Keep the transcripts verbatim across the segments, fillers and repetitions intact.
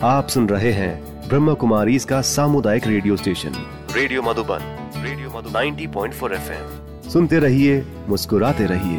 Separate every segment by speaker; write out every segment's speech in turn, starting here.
Speaker 1: आप सुन रहे हैं ब्रह्म कुमारी इसका सामुदायिक radio station radio Madhuban. Radio Madhuban नब्बे पॉइंट चार एफ एम। सुनते रहिए, मुस्कुराते रहिए।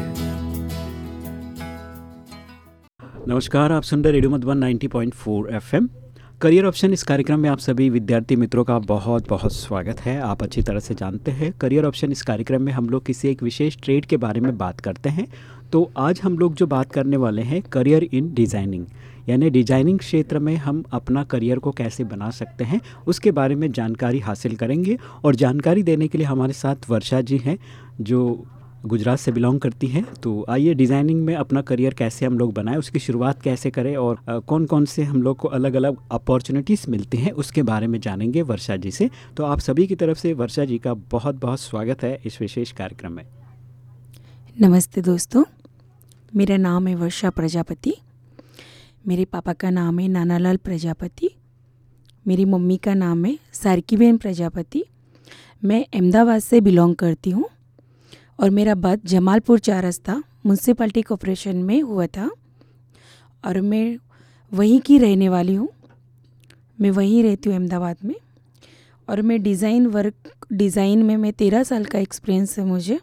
Speaker 2: नमस्कार, आप सुन रहे रेडियो मधुबन नब्बे पॉइंट चार एफ एम। करियर ऑप्शन इस कार्यक्रम में आप सभी विद्यार्थी मित्रों का बहुत बहुत स्वागत है। आप अच्छी तरह से जानते हैं करियर ऑप्शन इस कार्यक्रम में हम लोग किसी एक विशेष ट्रेड के बारे में बात करते हैं। तो आज हम लोग जो बात करने वाले हैं करियर इन डिज़ाइनिंग, यानी डिजाइनिंग क्षेत्र में हम अपना करियर को कैसे बना सकते हैं उसके बारे में जानकारी हासिल करेंगे। और जानकारी देने के लिए हमारे साथ वर्षा जी हैं जो गुजरात से बिलोंग करती हैं। तो आइए डिज़ाइनिंग में अपना करियर कैसे हम लोग बनाएं, उसकी शुरुआत कैसे करें और आ, कौन कौन से हम लोग को अलग अलग अपॉर्चुनिटीज़ मिलती हैं उसके बारे में जानेंगे वर्षा जी से। तो आप सभी की तरफ से वर्षा जी का बहुत बहुत स्वागत है इस विशेष कार्यक्रम में।
Speaker 3: नमस्ते दोस्तों, मेरा नाम है वर्षा प्रजापति। मेरे पापा का नाम है नानालाल प्रजापति। मेरी मम्मी का नाम है सारकीबेन प्रजापति। मैं अहमदाबाद से बिलोंग करती हूँ और मेरा बर्थ जमालपुर चार रास्ता म्यूनसिपैलिटी कॉर्पोरेशन में हुआ था और मैं वहीं की रहने वाली हूँ। मैं वहीं रहती हूँ अहमदाबाद में और मैं डिज़ाइन वर्क डिज़ाइन में मैं तेरह साल का एक्सपीरियंस है मुझे,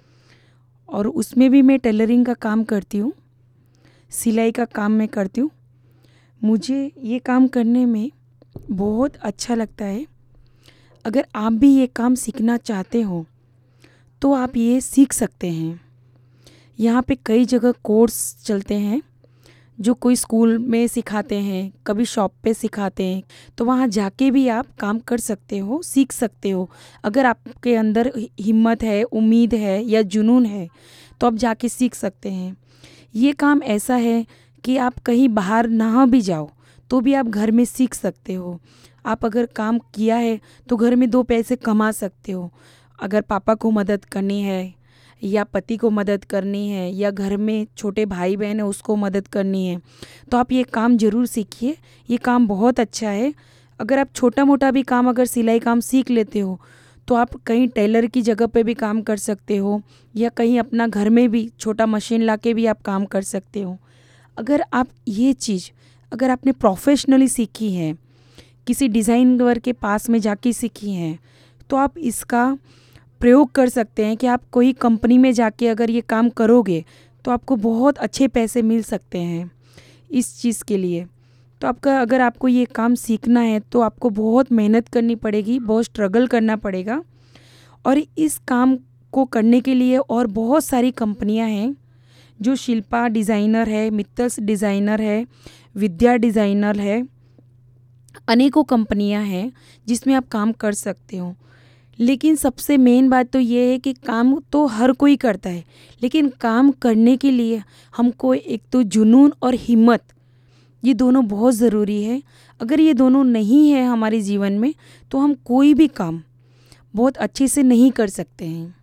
Speaker 3: और उसमें भी मैं टेलरिंग का काम करती हूँ, सिलाई का काम मैं करती हूँ। मुझे ये काम करने में बहुत अच्छा लगता है। अगर आप भी ये काम सीखना चाहते हो तो आप ये सीख सकते हैं। यहाँ पे कई जगह कोर्स चलते हैं जो कोई स्कूल में सिखाते हैं, कभी शॉप पे सिखाते हैं, तो वहाँ जाके भी आप काम कर सकते हो, सीख सकते हो। अगर आपके अंदर हिम्मत है, उम्मीद है या जुनून है तो आप जाके सीख सकते हैं। ये काम ऐसा है कि आप कहीं बाहर ना भी जाओ तो भी आप घर में सीख सकते हो। आप अगर काम किया है तो घर में दो पैसे कमा सकते हो। अगर पापा को मदद करनी है या पति को मदद करनी है या घर में छोटे भाई बहन है उसको मदद करनी है तो आप ये काम ज़रूर सीखिए। ये काम बहुत अच्छा है। अगर आप छोटा मोटा भी काम, अगर सिलाई काम सीख लेते हो तो आप कहीं टेलर की जगह पे भी काम कर सकते हो या कहीं अपना घर में भी छोटा मशीन ला के भी आप काम कर सकते हो। अगर आप ये चीज़ अगर आपने प्रोफेशनली सीखी है, किसी डिज़ाइनर के पास में जाके सीखी हैं, तो आप इसका प्रयोग कर सकते हैं कि आप कोई कंपनी में जाके अगर ये काम करोगे तो आपको बहुत अच्छे पैसे मिल सकते हैं इस चीज़ के लिए। तो आपका अगर आपको ये काम सीखना है तो आपको बहुत मेहनत करनी पड़ेगी, बहुत स्ट्रगल करना पड़ेगा। और इस काम को करने के लिए और बहुत सारी कंपनियां हैं, जो शिल्पा डिज़ाइनर है, मित्तल्स डिज़ाइनर है, विद्या डिज़ाइनर है, अनेकों कंपनियां हैं जिसमें आप काम कर सकते हो। लेकिन सबसे मेन बात तो ये है कि काम तो हर कोई करता है, लेकिन काम करने के लिए हमको एक तो जुनून और हिम्मत, ये दोनों बहुत ज़रूरी है। अगर ये दोनों नहीं है हमारे जीवन में तो हम कोई भी काम बहुत अच्छे से नहीं कर सकते हैं।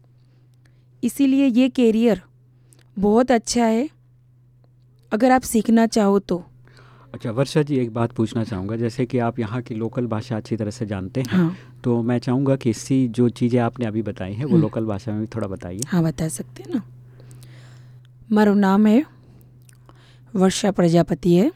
Speaker 3: इसीलिए ये कैरियर बहुत अच्छा है अगर आप सीखना चाहो तो।
Speaker 2: अच्छा वर्षा जी, एक बात पूछना चाहूँगा, जैसे कि आप यहाँ की लोकल भाषा अच्छी तरह से जानते हैं।
Speaker 3: हाँ।
Speaker 2: तो मैं चाहूँगा कि इसी जो चीज़ें आपने अभी बताई हैं वो लोकल भाषा में भी थोड़ा बताइए।
Speaker 3: हाँ, बता सकते हैं ना। मारो नाम है वर्षा प्रजापति है।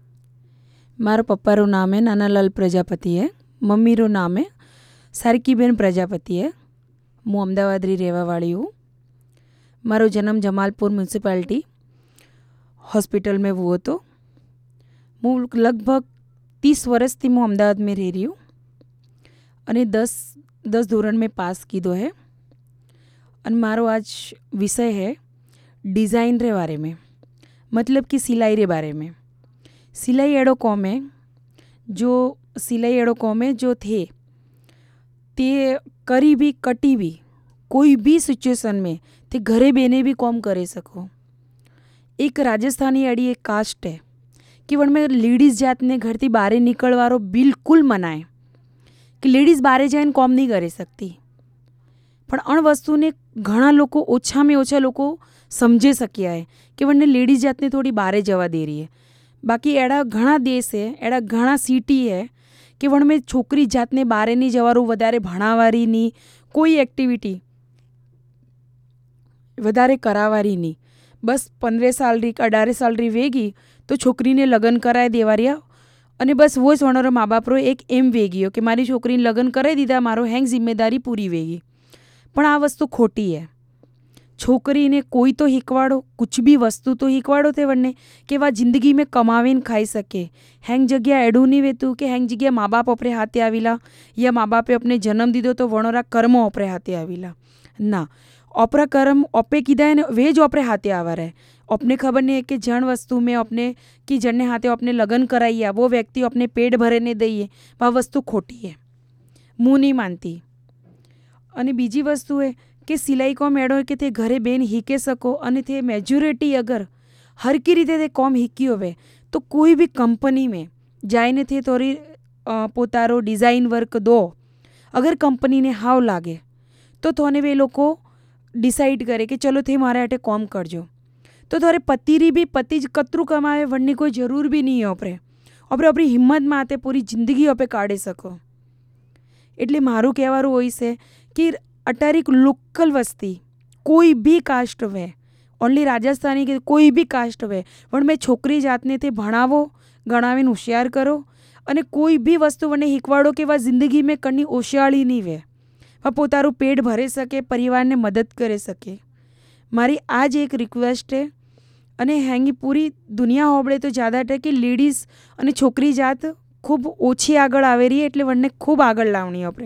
Speaker 3: मारो पप्पा रो नाम है नानालाल प्रजापति है। मम्मी रो नाम है सारकीबेन प्रजापति है। હું અમદાવાદની રહેવાવાળી हूँ। મારો જન્મ જમાલપુર મ્યુનિસિપાલિટી હોસ્પિટલ में हुआ तो હું લગભગ तीस વર્ષથી હું અમદાવાદમાં રહી રહી हूँ અને दस दस ધોરણ में पास कीधो है। અને મારો आज विषय है डिज़ाइन रे बारे में, मतलब कि सिलाई रे बारे में। सिलाई एड़ो कॉम है जो सिलाई एड़ो कॉम है जो थे ते करी भी कटी भी कोई भी सिचुएशन में ते घरे बेने भी कॉम करे सको। एक राजस्थानी अड़ी एक कास्ट है कि वण में लेडीज जातने घर थी बारे निकलवारो बिल्कुल मनाए कि लेडीज बारे जाए कॉम नहीं करे सकती। पण अण वस्तु ने घणा लोको ओछा में ओछा लोको समझे सक्या है कि वणने लेडीज जातने थोड़ी बारे जवा दे रही है। बाकी एड़ा घणा देश है, एड़ा घणा सिटी है कि वण में छोकरी जातने बारे नहीं जवारू, वधारे भणावारी नहीं, कोई एक्टिविटी वधारे करावारी नहीं। बस पंद्रह साल री अठारह साल री वेगी तो छोकरी ने लग्न कराए देवारिया અને બસ वो જ વણોરો મા બાપરો એક એમ વેગીયો કે મારી છોકરીને લગ્ન કરાવી દીધા, મારો હેંગ જિમ્મેદારી પૂરી વેગી. પણ આ વસ્તુ ખોટી છે. છોકરીને કોઈ તો શીખવાડો, કુછ બી વસ્તુ તો શીખવાડો તે વણને કે વા જિંદગી મેં કમાવીને ખાઈ શકે. હેંગ જગ્યા એડું નહીં વેતું કે હેંગ જગ્યા મા બાપ અપરે હાથે આવેલા યા મા બાપે અપને જન્મ દીધો તો વણોરા કર્મ અપરે હાથે આવેલા. ના, ઓપરા કર્મ ઓપે કીધા ને वे જ ઓપરે હાથે આવા રહે. अपने खबर नहीं है कि जन वस्तु में अपने कि जन हाथे अपने लगन कराइए, वो व्यक्ति अपने पेट भरे ने दઈએ, वह वस्तु खोटी है. मुँह नहीं मानती. અને બીજી વસ્તુ એ કે સિલાઈ કોમ એડો કે તે ઘરે બેન હીકે શકો અને તે મેજોરિટી અગર હરકી રીતે તે કોમ હીકી હોવે તો કોઈ બી કંપની में જાઈને તે થોડી પોતારો ડિઝાઇન વર્ક દો. અગર કંપનીને હાવ લાગે તો થોને વે લોકો ડિસાઈડ કરે કે ચલો તે મારા હાટે કોમ કરજો. તો તારે પતિરી બી પતિ જ કતરું કમાવે વણની કોઈ જરૂર બી નહીં ઓપરે. ઓપરે આપણી હિંમતમાં આતે પૂરી જિંદગી ઓપે કાઢી શકો. એટલે મારું કહેવાનું હોય છે કે અટારીક લોકલ વસ્તી કોઈ બી કાસ્ટ હોય, ઓનલી રાજસ્થાની કે કોઈ બી કાસ્ટ હોય, પણ મેં છોકરી જાતને તે ભણાવો, ગણાવીને હોશિયાર કરો અને કોઈ બી વસ્તુ મને શીખવાડો કે વા જિંદગી મેં કની હોશિયારી નહીં વે, વા પોતારું પેટ ભરી શકે, પરિવારને મદદ કરી શકે. મારી આ જ એક રિક્વેસ્ટ છે. અને હેંગી પૂરી દુનિયા હોબળે તો જ્યાદા ટકે લેડીઝ અને છોકરી જાત ખૂબ ઓછી આગળ આવે રહી है, એટલે વણને ખૂબ આગળ લાવણી આપણે.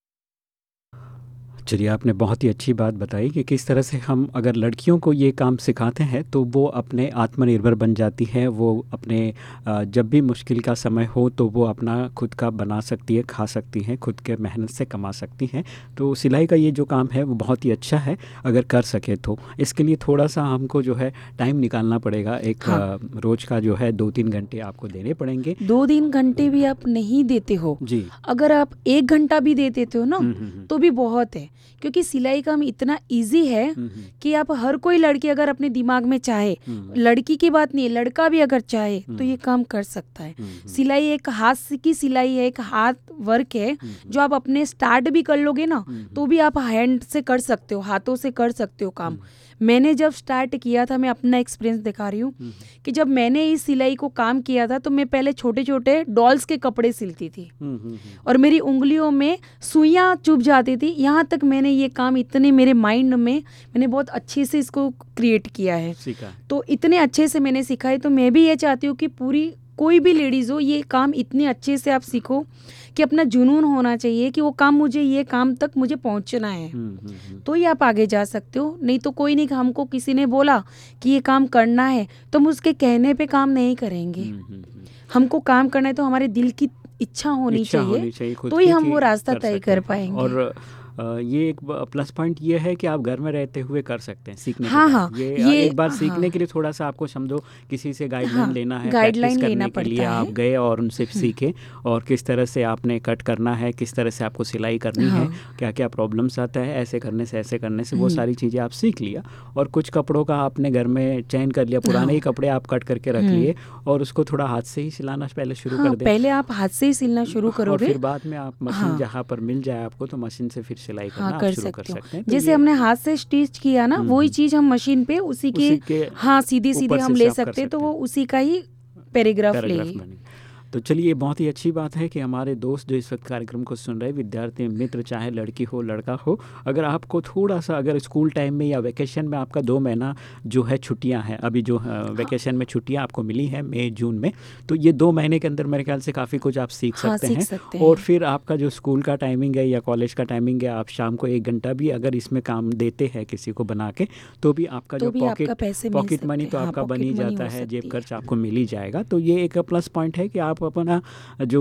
Speaker 2: चलिए, आपने बहुत ही अच्छी बात बताई कि किस तरह से हम अगर लड़कियों को ये काम सिखाते हैं तो वो अपने आत्मनिर्भर बन जाती है. वो अपने जब भी मुश्किल का समय हो तो वो अपना खुद का बना सकती है, खा सकती हैं, खुद के मेहनत से कमा सकती हैं. तो सिलाई का ये जो काम है वो बहुत ही अच्छा है अगर कर सके तो. इसके लिए थोड़ा सा हमको जो है टाइम निकालना पड़ेगा. एक हाँ. रोज़ का जो है दो तीन घंटे आपको देने पड़ेंगे.
Speaker 3: दो तीन घंटे भी आप नहीं देते हो
Speaker 2: जी,
Speaker 3: अगर आप एक घंटा भी दे देते हो ना तो भी बहुत है. क्योंकि सिलाई काम इतना इजी है कि आप हर कोई लड़की अगर अपने दिमाग में चाहे, लड़की की बात नहीं है, लड़का भी अगर चाहे तो ये काम कर सकता है. सिलाई एक हाथ की सिलाई है, एक हाथ वर्क है जो आप अपने स्टार्ट भी कर लोगे ना तो भी आप हैंड से कर सकते हो, हाथों से कर सकते हो काम. मैंने जब स्टार्ट किया था, मैं अपना एक्सपीरियंस दिखा रही हूँ कि जब मैंने इस सिलाई को काम किया था तो मैं पहले छोटे छोटे डॉल्स के कपड़े सिलती थी और मेरी उंगलियों में सुइयाँ चुभ जाती थी. यहाँ तक मैंने ये काम इतने मेरे माइंड में मैंने बहुत अच्छे से इसको क्रिएट किया है. तो इतने अच्छे से मैंने सीखा है. तो मैं भी ये चाहती हूँ कि पूरी कोई भी लेडीज़ हो ये काम इतने अच्छे से आप सीखो कि अपना जुनून होना चाहिए कि वो काम मुझे ये काम तक मुझे पहुंचना है. तो ही आप आगे जा सकते हो. नहीं तो कोई नहीं, हमको किसी ने बोला कि ये काम करना है तो हम उसके कहने पे काम नहीं करेंगे. हमको काम करना है तो हमारे दिल की इच्छा होनी
Speaker 2: इच्छा
Speaker 3: चाहिए,
Speaker 2: होनी चाहिए
Speaker 3: तो ही हम वो रास्ता तय कर पाएंगे.
Speaker 2: और ये एक प्लस पॉइंट ये है कि आप घर में रहते हुए कर सकते हैं सीखने
Speaker 3: हाँ,
Speaker 2: के
Speaker 3: हाँ,
Speaker 2: ये,
Speaker 3: ये
Speaker 2: एक बार सीखने
Speaker 3: हाँ,
Speaker 2: के लिए थोड़ा सा आपको समझो किसी से गाइडलाइन
Speaker 3: हाँ,
Speaker 2: लेना है,
Speaker 3: गाइडलाइन
Speaker 2: प्रैक्टिस
Speaker 3: लेना
Speaker 2: करने के लिए
Speaker 3: पड़ता
Speaker 2: आप
Speaker 3: है.
Speaker 2: गए और उनसे सीखे और किस तरह से आपने कट करना है, किस तरह से आपको सिलाई करनी
Speaker 3: हाँ.
Speaker 2: है, क्या क्या प्रॉब्लम्स आता है, ऐसे करने से ऐसे करने से वो सारी चीज़ें आप सीख लिया. और कुछ कपड़ों का आपने घर में चयन कर लिया, पुराने ही कपड़े आप कट करके रख लिए और उसको थोड़ा हाथ से ही सिलाना पहले शुरू
Speaker 3: हाँ,
Speaker 2: कर दें.
Speaker 3: पहले आप हाथ से ही सिलना शुरू
Speaker 2: और
Speaker 3: करोगे
Speaker 2: फिर बाद में आप मशीन
Speaker 3: हाँ.
Speaker 2: जहाँ पर मिल जाए आपको तो मशीन से फिर सिलाई करना
Speaker 3: हाँ,
Speaker 2: आप
Speaker 3: कर
Speaker 2: शुरू कर
Speaker 3: सकते हो.
Speaker 2: सकते हैं. तो
Speaker 3: जैसे
Speaker 2: ये-
Speaker 3: हमने हाथ से स्टिच किया ना वही चीज हम मशीन पे उसी के,
Speaker 2: उसी के
Speaker 3: हाँ सीधे सीधे
Speaker 2: ऊपर
Speaker 3: हम
Speaker 2: से
Speaker 3: ले
Speaker 2: आप कर
Speaker 3: सकते हैं. तो
Speaker 2: सकते
Speaker 3: वो उसी का ही पैराग्राफ
Speaker 2: पैराग्राफ
Speaker 3: लेगी.
Speaker 2: बनेगी. तो चलिए, बहुत ही अच्छी बात है कि हमारे दोस्त जो इस वक्त कार्यक्रम को सुन रहे, विद्यार्थी मित्र, चाहे लड़की हो लड़का हो, अगर आपको थोड़ा सा अगर स्कूल टाइम में या वेकेशन में आपका दो महीना जो है छुट्टियां हैं, अभी जो वेकेशन में छुट्टियां आपको मिली हैं मई जून में, तो ये दो महीने के अंदर मेरे ख्याल से काफ़ी कुछ आप सीख
Speaker 3: हाँ,
Speaker 2: सकते
Speaker 3: सीख
Speaker 2: हैं.
Speaker 3: सकते
Speaker 2: और
Speaker 3: हैं.
Speaker 2: फिर आपका जो स्कूल का टाइमिंग है या कॉलेज का टाइमिंग है, आप शाम को एक घंटा भी अगर इसमें काम देते हैं किसी को बना के तो भी आपका
Speaker 3: तो
Speaker 2: जो
Speaker 3: भी आपका
Speaker 2: पॉकेट
Speaker 3: पैसे मिल
Speaker 2: पॉकेट
Speaker 3: सकते
Speaker 2: मनी
Speaker 3: हैं.
Speaker 2: तो
Speaker 3: हाँ,
Speaker 2: आपका बन ही
Speaker 3: पॉकेट मनी
Speaker 2: जाता
Speaker 3: हो
Speaker 2: है, जेब
Speaker 3: सकती
Speaker 2: खर्च आपको मिल ही जाएगा. तो ये एक प्लस पॉइंट है कि आप अपना जो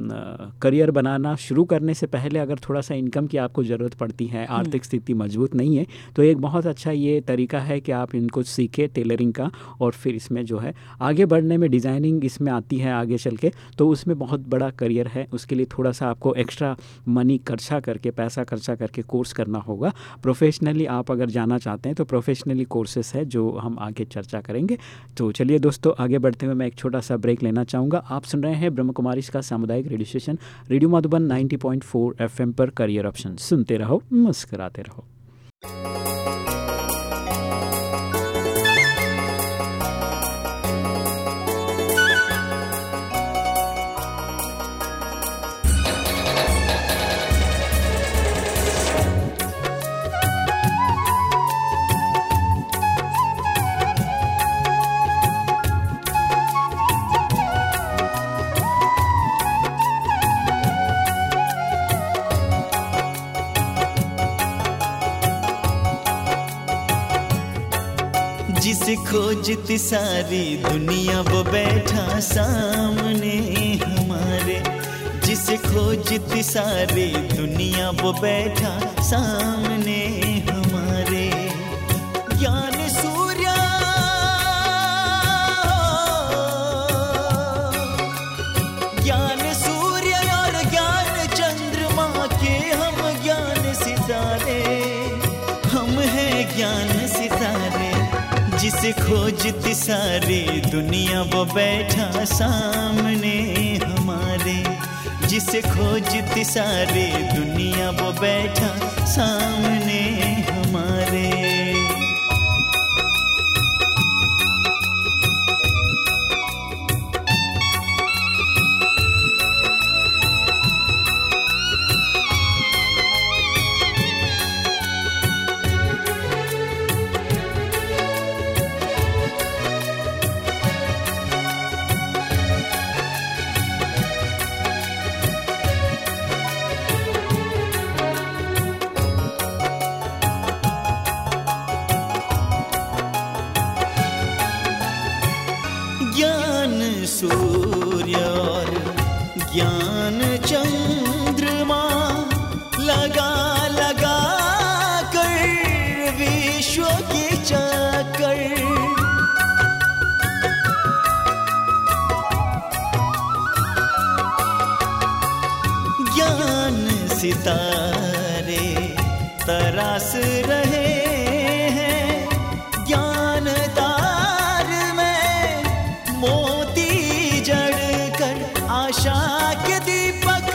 Speaker 2: करियर बनाना शुरू करने से पहले अगर थोड़ा सा इनकम की आपको ज़रूरत पड़ती है, आर्थिक स्थिति मजबूत नहीं है, तो एक बहुत अच्छा ये तरीका है कि आप इनको सीखें टेलरिंग का. और फिर इसमें जो है आगे बढ़ने में डिज़ाइनिंग इसमें आती है आगे चल के, तो उसमें बहुत बड़ा करियर है. उसके लिए थोड़ा सा आपको एक्स्ट्रा मनी खर्चा करके, पैसा खर्चा करके कोर्स करना होगा. प्रोफेशनली आप अगर जाना चाहते हैं तो प्रोफेशनली कोर्सेस है जो हम आगे चर्चा करेंगे. तो चलिए दोस्तों, आगे बढ़ते हुए मैं एक छोटा सा ब्रेक लेना चाहूँगा. आप सुन रहे हैं ब्रह्म कुमारी का सामुदायिक रेडियो स्टेशन रेडियो मधुबन नब्बे पॉइंट चार एफएम पर करियर ऑप्शन. सुनते रहो, मुस्कुराते रहो.
Speaker 4: खोजती सारी दुनिया वो बैठा सामने हमारे, जिसे खोजती सारी दुनिया वो बैठा सामने हमारे। ज्ञान सूर्य ज्ञान सूर्य और ज्ञान चंद्रमा के हम ज्ञान सितारे, हम हैं ज्ञान सितारे। जिसे खोजती सारी दुनिया वो बैठा सामने हमारे, जिसे खोजती सारी दुनिया वो बैठा सामने हमारे। सूर्य और ज्ञान चंद्रमा लगा लगा कर विश्व के चक्कर, ज्ञान सितारे तरास रहे हैं, ज्ञान तार में मोती जड़कर आशा के दीपक,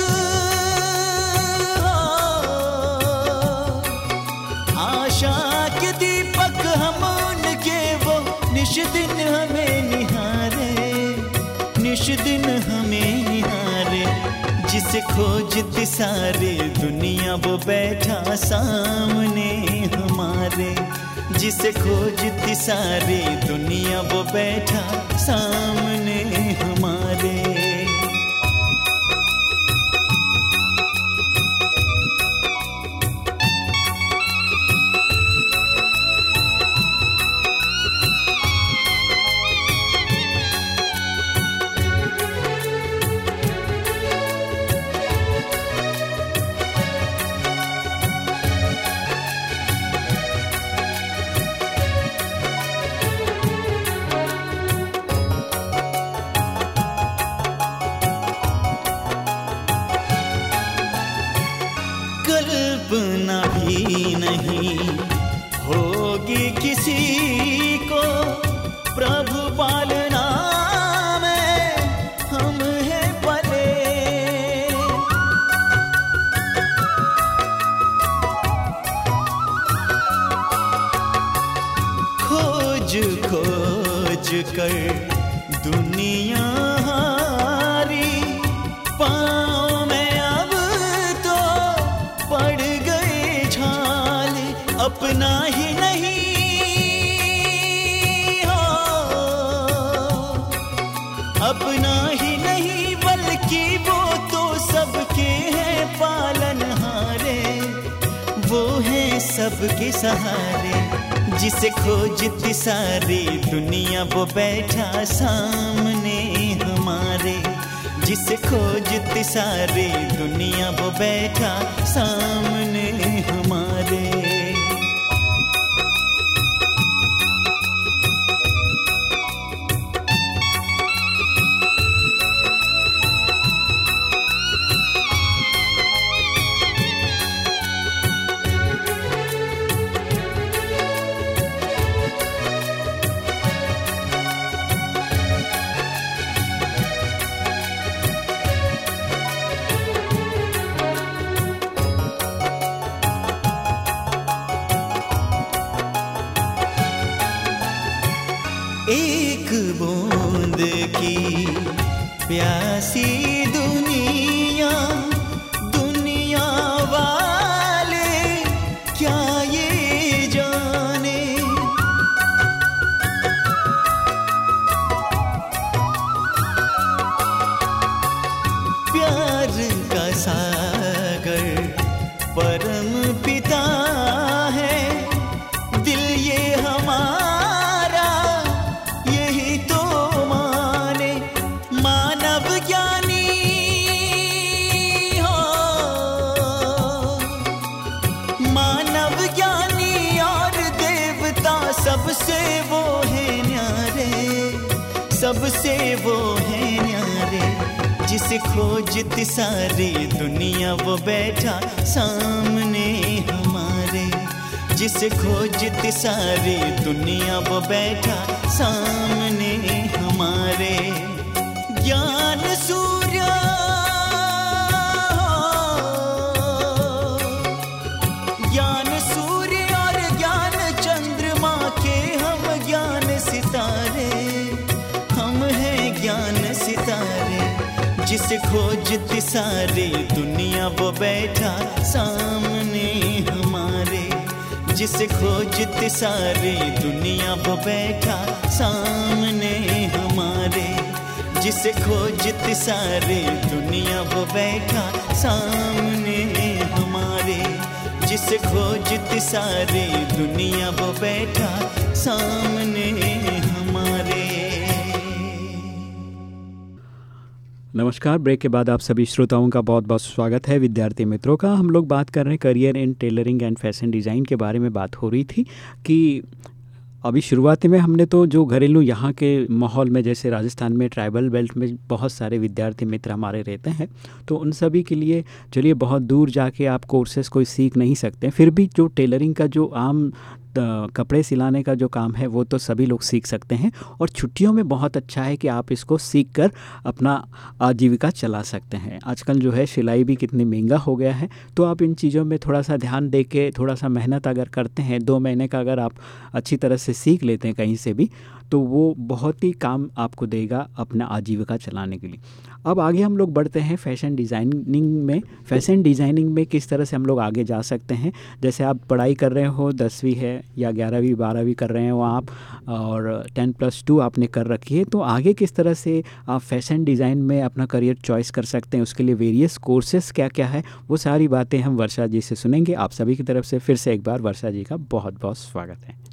Speaker 4: आशा के दीपक हम उनके वो निश दिन हमें निहारे, निश दिन हमें निहारे। जिसे खोजती सारी दुनिया वो बैठा सामने हमारे, जिसे खोजती सारी दुनिया वो बैठा सामने हमारे। कल्पना भी नहीं होगी किसी को प्रभु पालना में हम हैं पले। खोज खोज कर दुनिया हारी, पाँव में अब तो पड़ गए छाल, अपना ही नहीं हो, अपना ही नहीं बल्कि वो तो सबके हैं पालनहारे, वो हैं सबके सहारे। जिसे खोजती सारी दुनिया वो बैठा सामने हमारे, जिसे खोजती सारी दुनिया वो बैठा सामने हमारे। एक बूंद की प्यासी दुनिया, दुनिया वाले क्या ये जाने, प्यार का सागर परम पिता है, दिल ये हमारा सबसे वो है न्यारे, जिसे खोजती सारी दुनिया वो बैठा सामने हमारे, जिसे खोजती सारी दुनिया वो बैठा सामने हमारे। ज्ञान सूर्य ज्ञान सूर्य और ज्ञान चंद्रमा के हम ज्ञान सितारे, हम हैं ज्ञान सितारे, जिसे खोजती सारी दुनिया वो बैठा सामने हमारे, जिसे खोजती सारी दुनिया वो बैठा सामने हमारे, जिसे खोजती सारी दुनिया वो बैठा सामने हमारे, जिसे खोजती सारी दुनिया वो बैठा सामने हमारे।
Speaker 2: नमस्कार, ब्रेक के बाद आप सभी श्रोताओं का बहुत बहुत स्वागत है। विद्यार्थी मित्रों का हम लोग बात कर रहे हैं career in tailoring and fashion design के बारे में बात हो रही थी कि अभी शुरुआती में हमने तो जो घरेलू यहाँ के माहौल में, जैसे राजस्थान में ट्राइबल बेल्ट में बहुत सारे विद्यार्थी मित्र हमारे रहते हैं, तो उन सभी के लिए चलिए बहुत दूर जाके आप कोर्सेज़ कोई सीख नहीं सकते, फिर भी जो टेलरिंग का जो आम कपड़े सिलाने का जो काम है वो तो सभी लोग सीख सकते हैं, और छुट्टियों में बहुत अच्छा है कि आप इसको सीख कर अपना आजीविका चला सकते हैं। आजकल जो है सिलाई भी कितनी महंगा हो गया है, तो आप इन चीज़ों में थोड़ा सा ध्यान दे के थोड़ा सा मेहनत अगर करते हैं, दो महीने का अगर आप अच्छी तरह से सीख लेते हैं कहीं से भी, तो वो बहुत ही काम आपको देगा अपना आजीविका चलाने के लिए। अब आगे हम लोग बढ़ते हैं फैशन डिज़ाइनिंग में। फैशन डिज़ाइनिंग में किस तरह से हम लोग आगे जा सकते हैं। जैसे आप पढ़ाई कर रहे हो, दसवीं है या ग्यारहवीं बारहवीं कर रहे हो आप, और टेन प्लस टू आपने कर रखी है, तो आगे किस तरह से आप फैशन डिज़ाइन में अपना करियर चॉइस कर सकते हैं, उसके लिए वेरियस कोर्सेस क्या क्या है, वो सारी बातें हम वर्षा जी से सुनेंगे। आप सभी की तरफ से फिर से एक बार वर्षा जी का बहुत बहुत स्वागत है।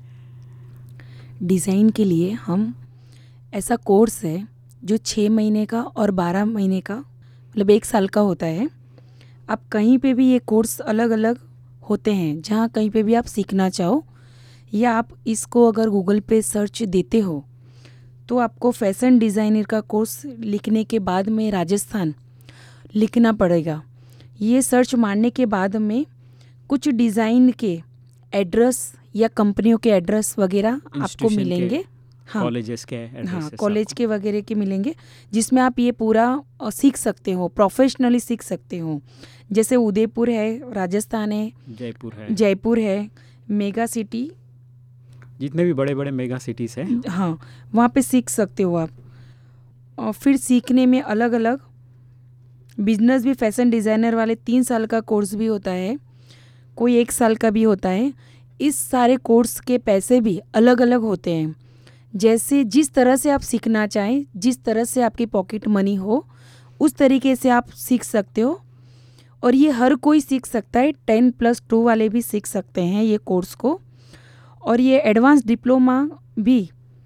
Speaker 3: डिज़ाइन के लिए हम ऐसा कोर्स है जो छः महीने का और बारह महीने का, मतलब एक साल का होता है। आप कहीं पे भी ये कोर्स अलग अलग होते हैं, जहाँ कहीं पे भी आप सीखना चाहो, या आप इसको अगर गूगल पे सर्च देते हो तो आपको फैशन डिज़ाइनर का कोर्स लिखने के बाद में राजस्थान लिखना पड़ेगा। ये सर्च मारने के बाद में कुछ डिज़ाइन के एड्रेस या कंपनियों के एड्रेस वगैरह आपको मिलेंगे, हाँ
Speaker 2: कॉलेजेस के
Speaker 3: हाँ कॉलेज के वगैरह के मिलेंगे, जिसमें आप ये पूरा सीख सकते हो, प्रोफेशनली सीख सकते हो। जैसे उदयपुर है, राजस्थान है,
Speaker 2: जयपुर है
Speaker 3: जयपुर है मेगा सिटी,
Speaker 2: जितने भी बड़े बड़े मेगा सिटीज़ हैं,
Speaker 3: हाँ वहाँ पे सीख सकते हो आप। और फिर सीखने में अलग अलग बिजनेस भी, फैशन डिज़ाइनर वाले तीन साल का कोर्स भी होता है, कोई एक साल का भी होता है। इस सारे कोर्स के पैसे भी अलग अलग होते हैं। जैसे जिस तरह से आप सीखना चाहें, जिस तरह से आपकी पॉकेट मनी हो, उस तरीके से आप सीख सकते हो। और ये हर कोई सीख सकता है, टेन प्लस टू वाले भी सीख सकते हैं ये कोर्स को। और ये एडवांस डिप्लोमा भी,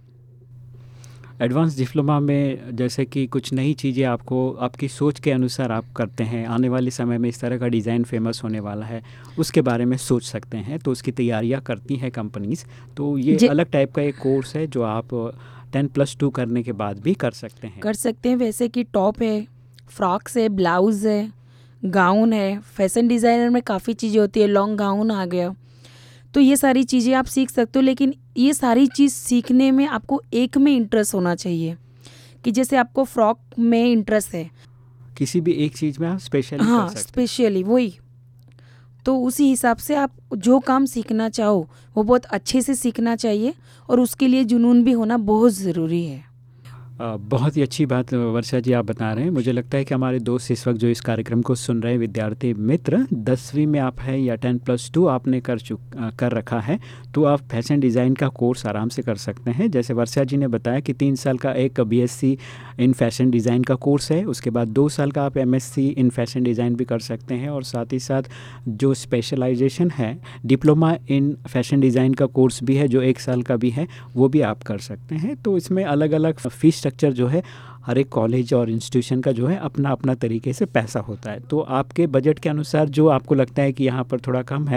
Speaker 2: एडवांस डिप्लोमा में जैसे कि कुछ नई चीज़ें आपको आपकी सोच के अनुसार आप करते हैं, आने वाले समय में इस तरह का डिज़ाइन फेमस होने वाला है, उसके बारे में सोच सकते हैं, तो उसकी तैयारियां करती हैं कंपनीज़। तो ये अलग टाइप का एक कोर्स है जो आप टेन प्लस टू करने के बाद भी कर सकते हैं
Speaker 3: कर सकते हैं वैसे कि टॉप है, फ्रॉक्स है, ब्लाउज़ है, गाउन है। फैशन डिज़ाइनर में काफ़ी चीज़ें होती है, लॉन्ग गाउन आ गया, तो ये सारी चीज़ें आप सीख सकते हो। लेकिन ये सारी चीज़ सीखने में आपको एक में इंटरेस्ट होना चाहिए, कि जैसे आपको फ्रॉक में इंटरेस्ट है,
Speaker 2: किसी भी एक चीज़ में आप स्पेशली
Speaker 3: हाँ स्पेशली वही, तो उसी हिसाब से आप जो काम सीखना चाहो वो बहुत अच्छे से सीखना चाहिए, और उसके लिए जुनून भी होना बहुत ज़रूरी है।
Speaker 2: बहुत ही अच्छी बात वर्षा जी आप बता रहे हैं। मुझे लगता है कि हमारे दोस्त इस वक्त जो इस कार्यक्रम को सुन रहे विद्यार्थी मित्र, दसवीं में आप हैं या टेन प्लस टू आपने कर चुक कर रखा है, तो आप फैशन डिज़ाइन का कोर्स आराम से कर सकते हैं। जैसे वर्षा जी ने बताया कि तीन साल का एक बीएससी इन फैशन डिज़ाइन का कोर्स है, उसके बाद दो साल का आप एमएससी इन फैशन डिज़ाइन भी कर सकते हैं, और साथ ही साथ जो स्पेशलाइजेशन है डिप्लोमा इन फैशन डिज़ाइन का कोर्स भी है जो एक साल का भी है, वो भी आप कर सकते हैं। तो इसमें अलग अलग फीस स्ट्रक्चर जो है हर एक कॉलेज और इंस्टीट्यूशन का जो है अपना अपना तरीके से पैसा होता है। तो आपके बजट के अनुसार जो आपको लगता है कि यहाँ पर थोड़ा कम है,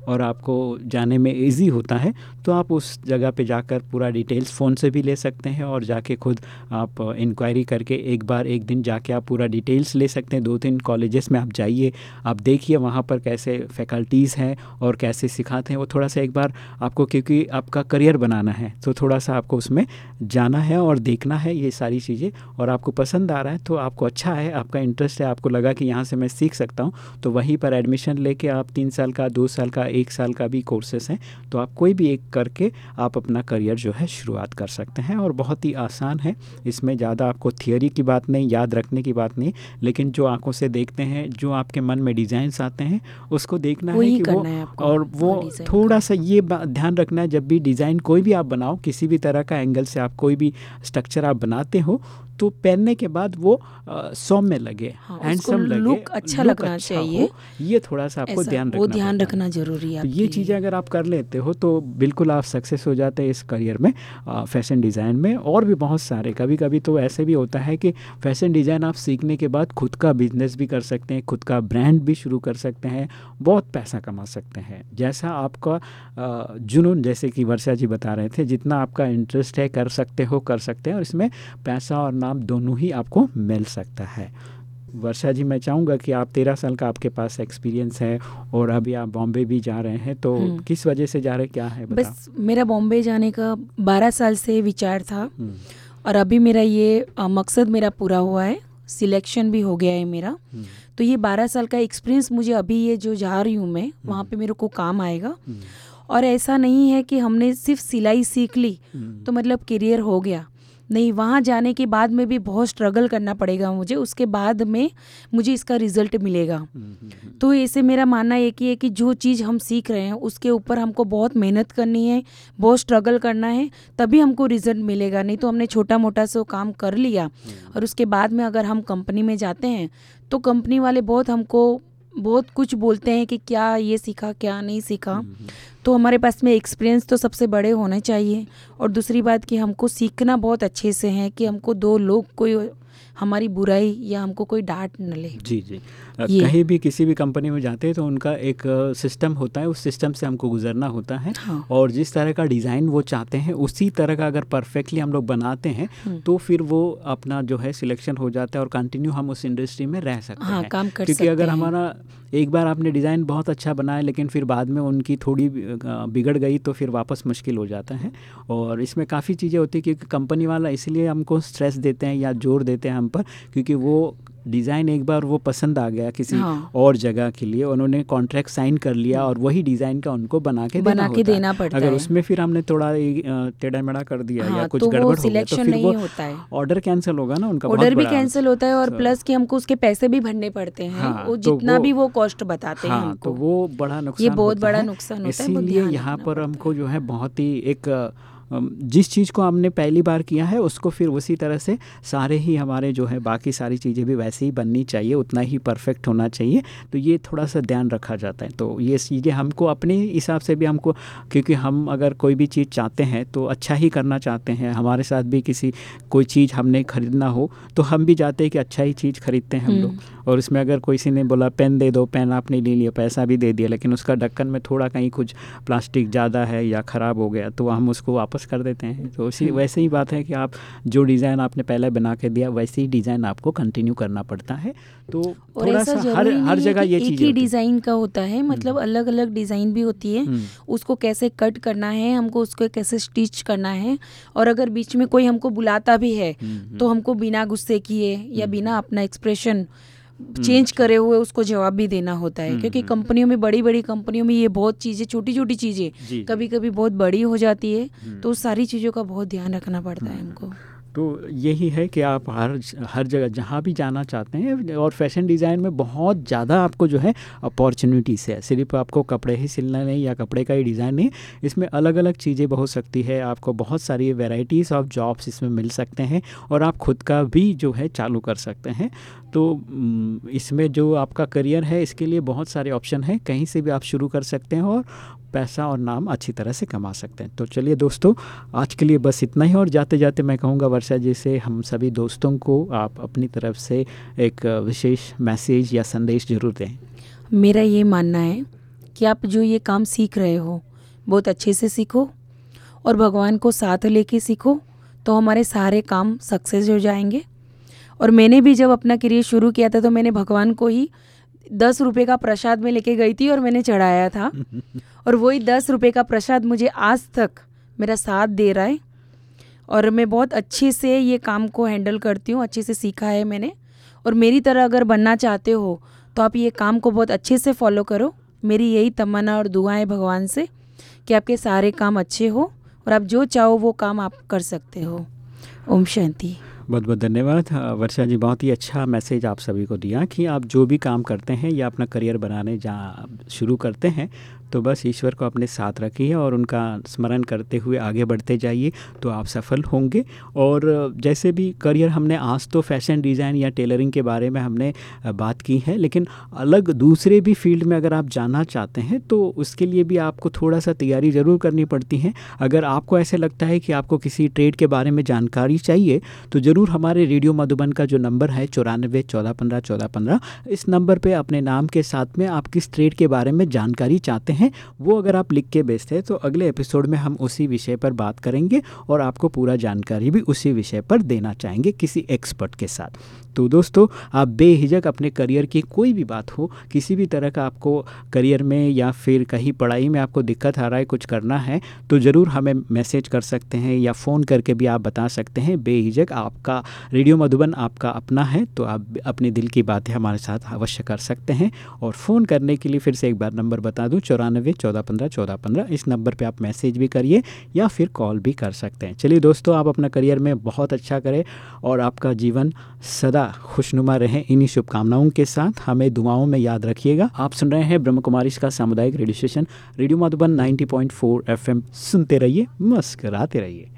Speaker 2: और आपको जाने में इजी होता है तो आप उस जगह पे जाकर पूरा डिटेल्स फ़ोन से भी ले सकते हैं और जाके खुद आप इंक्वायरी करके एक बार एक दिन जाके आप पूरा डिटेल्स ले सकते हैं। दो तीन कॉलेजेस में आप जाइए, आप देखिए वहाँ पर कैसे फैकल्टीज़ हैं और कैसे सिखाते हैं। वो थोड़ा सा एक बार आपको, क्योंकि आपका करियर बनाना है तो थोड़ा सा आपको उसमें जाना है और देखना है ये सारी चीज़ें। और आपको पसंद आ रहा है तो आपको अच्छा है, आपका इंटरेस्ट है, आपको लगा कि यहाँ से मैं सीख सकता हूँ, तो वहीं पर एडमिशन लेके आप तीन साल का, दो साल का, एक साल का भी कोर्सेस हैं, तो आप कोई भी एक करके आप अपना करियर जो है शुरुआत कर सकते हैं। और बहुत ही आसान है, इसमें ज़्यादा आपको थियोरी की बात नहीं, याद रखने की बात नहीं, लेकिन जो आंखों से देखते हैं, जो आपके मन में डिज़ाइंस आते हैं उसको देखना है कि वो है और वो, वो थोड़ा सा ये ध्यान रखना है जब भी डिज़ाइन कोई भी आप बनाओ, किसी भी तरह का एंगल से आप कोई भी स्ट्रक्चर आप बनाते हो तो पहनने के बाद वो सौम्य लगे, हैंडसम लगे,
Speaker 3: लुक अच्छा लगना
Speaker 2: अच्छा
Speaker 3: चाहिए,
Speaker 2: ये थोड़ा सा आपको ध्यान रखना
Speaker 3: वो ध्यान रखना जरूरी है।
Speaker 2: तो ये चीज़ें अगर आप कर लेते हो तो बिल्कुल आप सक्सेस हो जाते हैं इस करियर में, फैशन डिज़ाइन में। और भी बहुत सारे, कभी कभी तो ऐसे भी होता है कि फैशन डिज़ाइन आप सीखने के बाद खुद का बिजनेस भी कर सकते हैं, खुद का ब्रांड भी शुरू कर सकते हैं, बहुत पैसा कमा सकते हैं। जैसा आपका जुनून, जैसे कि वर्षा जी बता रहे थे, जितना आपका इंटरेस्ट है कर सकते हो कर सकते हैं और इसमें पैसा और नाम दोनों ही आपको मिल सकता है। वर्षा जी, मैं चाहूँगा कि आप तेरह साल का आपके पास एक्सपीरियंस है और अभी आप बॉम्बे भी जा रहे हैं, तो किस वजह से जा रहे हैं, क्या है बताओ?
Speaker 3: बस मेरा बॉम्बे जाने का बारह साल से विचार था और अभी मेरा ये आ, मकसद मेरा पूरा हुआ है, सिलेक्शन भी हो गया है मेरा। तो ये बारह साल का एक्सपीरियंस मुझे अभी ये जो जा रही हूँ मैं, वहाँ पे मेरे को काम आएगा। और ऐसा नहीं है कि हमने सिर्फ सिलाई सीख ली तो मतलब करियर हो गया, नहीं, वहाँ जाने के बाद में भी बहुत स्ट्रगल करना पड़ेगा मुझे, उसके बाद में मुझे इसका रिजल्ट मिलेगा। तो ऐसे मेरा मानना एक ही है कि जो चीज़ हम सीख रहे हैं उसके ऊपर हमको बहुत मेहनत करनी है, बहुत स्ट्रगल करना है, तभी हमको रिजल्ट मिलेगा। नहीं तो हमने छोटा मोटा सो काम कर लिया और उसके बाद में अगर हम कंपनी में जाते हैं तो कंपनी वाले बहुत हमको बहुत कुछ बोलते हैं कि क्या ये सीखा, क्या नहीं सीखा। तो हमारे पास में एक्सपीरियंस तो सबसे बड़े होने चाहिए। और दूसरी बात कि हमको सीखना बहुत अच्छे से है कि हमको दो लोग कोई हमारी बुराई या हमको कोई डांट न ले।
Speaker 2: जी जी, कहीं भी किसी भी कंपनी में जाते हैं तो उनका एक सिस्टम होता है, उस सिस्टम से हमको गुजरना होता है। हाँ। और जिस तरह का डिज़ाइन वो चाहते हैं उसी तरह का अगर परफेक्टली हम लोग बनाते हैं तो फिर वो अपना जो है सिलेक्शन हो जाता है और कंटिन्यू हम उस इंडस्ट्री में रह सकते
Speaker 3: हाँ,
Speaker 2: हैं,
Speaker 3: काम कर
Speaker 2: क्योंकि
Speaker 3: सकते
Speaker 2: अगर
Speaker 3: हैं।
Speaker 2: हमारा एक बार आपने डिज़ाइन बहुत अच्छा बनाया लेकिन फिर बाद में उनकी थोड़ी बिगड़ गई तो फिर वापस मुश्किल हो जाता है। और इसमें काफ़ी चीज़ें होती है क्योंकि कंपनी वाला इसलिए हमको स्ट्रेस देते हैं या जोर देते हैं हम पर, क्योंकि वो डिज़ाइन एक बार वो पसंद आ गया किसी हाँ। और जगह के लिए, उन्होंने कॉन्ट्रैक्ट साइन कर लिया और वही डिज़ाइन का उनको बना के
Speaker 3: बना
Speaker 2: देना
Speaker 3: के देना पड़ता है।
Speaker 2: अगर उसमें फिर हमने थोड़ा टेढ़ा मेढ़ा कर दिया हाँ, या कुछ
Speaker 3: तो
Speaker 2: गड़बड़ हो गया तो फिर वो
Speaker 3: ऑर्डर
Speaker 2: कैंसिल होगा ना, उनका
Speaker 3: ऑर्डर भी कैंसिल होता है और प्लस कि हमको उसके पैसे भी भरने पड़ते हैं। हाँ, वो जितना भी वो कॉस्ट बताते हैं हमको,
Speaker 2: तो वो बड़ा नुकसान,
Speaker 3: ये बहुत बड़ा नुकसान होता है।
Speaker 2: इसीलिए यहाँ पर हमको जो है बहुत ही एक जिस चीज़ को हमने पहली बार किया है उसको फिर उसी तरह से सारे ही हमारे जो है बाकी सारी चीज़ें भी वैसे ही बननी चाहिए, उतना ही परफेक्ट होना चाहिए। तो ये थोड़ा सा ध्यान रखा जाता है। तो ये चीज़ें हमको अपने हिसाब से भी हमको, क्योंकि हम अगर कोई भी चीज़ चाहते हैं तो अच्छा ही करना चाहते हैं। हमारे साथ भी किसी कोई चीज़ हमने खरीदना हो तो हम भी जाते हैं कि अच्छा ही चीज़ खरीदते हैं हम लोग। और इसमें अगर किसी ने बोला पेन दे दो, पेन आपने ले लिया, पैसा भी दे दिया, लेकिन उसका ढक्कन में थोड़ा कहीं कुछ प्लास्टिक ज़्यादा है या ख़राब हो गया तो हम उसको वापस कर देते हैं। तो उसी वैसे ही बात है कि आप जो डिज़ाइन आपने पहले बना के दिया वैसे ही डिज़ाइन आपको कंटिन्यू करना पड़ता है। तो थोड़ा सा हर हर जगह ये चीज़
Speaker 3: एक ही डिज़ाइन का होता है, मतलब अलग अलग डिज़ाइन भी होती है, उसको कैसे कट करना है, हमको उसको कैसे स्टिच करना है। और अगर बीच में कोई हमको बुलाता भी है तो हमको बिना गुस्से किए या बिना अपना एक्सप्रेशन चेंज करे हुए उसको जवाब भी देना होता है। क्योंकि कंपनियों में, बड़ी बड़ी कंपनियों में ये बहुत चीज़ें, छोटी छोटी चीज़ें कभी कभी बहुत बड़ी हो जाती है, तो सारी चीज़ों का बहुत ध्यान रखना पड़ता है हमको।
Speaker 2: तो यही है कि आप हर हर जगह जहाँ भी जाना चाहते हैं, और फैशन डिज़ाइन में बहुत ज़्यादा आपको जो है अपॉर्चुनिटीज़ है। सिर्फ आपको कपड़े ही सिलना नहीं या कपड़े का ही डिज़ाइन नहीं, इसमें अलग अलग चीज़ें हो सकती है। आपको बहुत सारी वैरायटीज़ ऑफ जॉब्स इसमें मिल सकते हैं और आप खुद का भी जो है चालू कर सकते हैं। तो इसमें जो आपका करियर है इसके लिए बहुत सारे ऑप्शन हैं, कहीं से भी आप शुरू कर सकते हैं और पैसा और नाम अच्छी तरह से कमा सकते हैं। तो चलिए दोस्तों, आज के लिए बस इतना ही। और जाते जाते मैं कहूँगा वर्षा जी से हम सभी दोस्तों को आप अपनी तरफ से एक विशेष मैसेज या संदेश ज़रूर दें।
Speaker 3: मेरा ये मानना है कि आप जो ये काम सीख रहे हो बहुत अच्छे से सीखो और भगवान को साथ लेके सीखो, तो हमारे सारे काम सक्सेस हो जाएंगे। और मैंने भी जब अपना करियर शुरू किया था तो मैंने भगवान को ही दस रुपये का प्रसाद में लेके गई थी और मैंने चढ़ाया था और वही दस रुपये का प्रसाद मुझे आज तक मेरा साथ दे रहा है और मैं बहुत अच्छे से ये काम को हैंडल करती हूँ, अच्छे से सीखा है मैंने। और मेरी तरह अगर बनना चाहते हो तो आप ये काम को बहुत अच्छे से फॉलो करो। मेरी यही तमन्ना और दुआ है भगवान से कि आपके सारे काम अच्छे हो और आप जो चाहो वो काम आप कर सकते हो। ओम शांति।
Speaker 2: बहुत बहुत धन्यवाद वर्षा जी, बहुत ही अच्छा मैसेज आप सभी को दिया कि आप जो भी काम करते हैं या अपना करियर बनाने जा शुरू करते हैं तो बस ईश्वर को अपने साथ रखिए और उनका स्मरण करते हुए आगे बढ़ते जाइए तो आप सफल होंगे। और जैसे भी करियर हमने आज तो फैशन डिज़ाइन या टेलरिंग के बारे में हमने बात की है, लेकिन अलग दूसरे भी फील्ड में अगर आप जाना चाहते हैं तो उसके लिए भी आपको थोड़ा सा तैयारी ज़रूर करनी पड़ती है। अगर आपको ऐसे लगता है कि आपको किसी ट्रेड के बारे में जानकारी चाहिए तो ज़रूर हमारे रेडियो मधुबन का जो नंबर है चौरानवे चौदह पंद्रह चौदह पंद्रह, इस नंबर पर अपने नाम के साथ में आप किस ट्रेड के बारे में जानकारी चाहते हैं हैं वो अगर आप लिख के भेजते हैं तो अगले एपिसोड में हम उसी विषय पर बात करेंगे और आपको पूरा जानकारी भी उसी विषय पर देना चाहेंगे किसी एक्सपर्ट के साथ। तो दोस्तों, आप बेहिचक अपने करियर की कोई भी बात हो, किसी भी तरह का आपको करियर में या फिर कहीं पढ़ाई में आपको दिक्कत आ रहा है, कुछ करना है तो ज़रूर हमें मैसेज कर सकते हैं या फ़ोन करके भी आप बता सकते हैं। बेहिचक, आपका रेडियो मधुबन आपका अपना है तो आप अपने दिल की बातें हमारे साथ अवश्य कर सकते हैं। और फ़ोन करने के लिए फिर से एक बार नंबर बता दूँ, चौरानवे चौदह पंद्रह चौदह पंद्रह। इस नंबर पर आप मैसेज भी करिए या फिर कॉल भी कर सकते हैं। चलिए दोस्तों, आप अपना करियर में बहुत अच्छा करें और आपका जीवन सदा खुशनुमा रहे, इन्हीं शुभकामनाओं के साथ हमें दुआओं में याद रखिएगा। आप सुन रहे हैं ब्रह्म कुमारी का सामुदायिक रेडियो स्टेशन रेडियो मधुबन नब्बे पॉइंट चार एफएम। सुनते रहिए, मुस्कुराते रहिए।